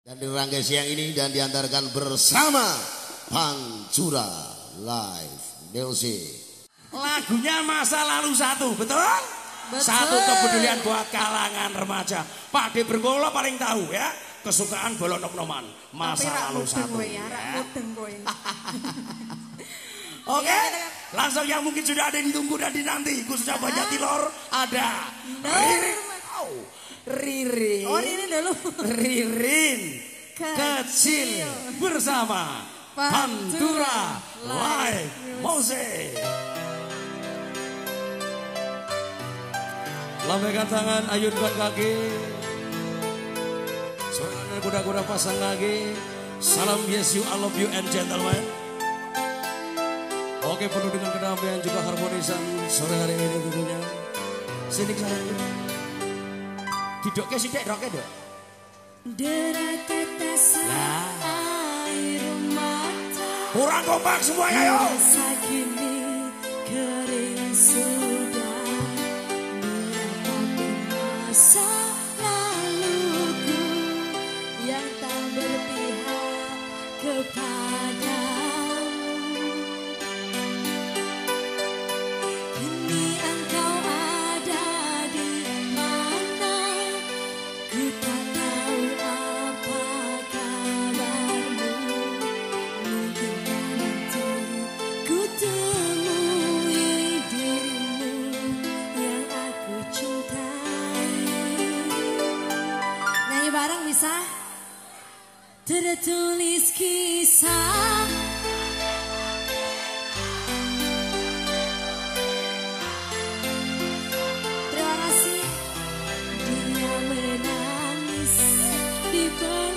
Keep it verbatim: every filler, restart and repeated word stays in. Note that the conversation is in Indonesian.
Dan di rangkai siang ini dan diantarkan bersama Pantura Live Music. Lagunya masa lalu satu, betul? Betul. Satu kepedulian buat kalangan remaja. Pak De Bergolo paling tahu ya. Kesukaan bolon nom-noman. Masa lalu satu. Ya, ya. Oke, Oke, langsung yang mungkin sudah ada yang ditunggu dan dinanti. Khususnya Banjar Tilor ada Ririn. Oh, Ririn. Oh, Ririn dulu. Ririn Kecil bersama Pantura Live Music. Lambaikan tangan, ayunkan kaki. Suaranya kuda-kuda pasang lagi. Salam yes you, I love you and gentlemen. Oke, penuh dengan kedamaian juga harmonisan sore hari ini tentunya. Sini sayang. Didoknya sih dek, roknya dok. Derai tetesan air mata. Kurang kompak semuanya yo. Masa kini kering sudah. Meratapi masa laluku yang tak berpihak kepadamu. Kini engkau ada di mana? Ku tak tahu apa kabarmu. Mungkinkah nanti ku temui dirimu yang aku cintai. Nyanyi bareng bisa? Tertulis kisah terima kasih. Dia menangis di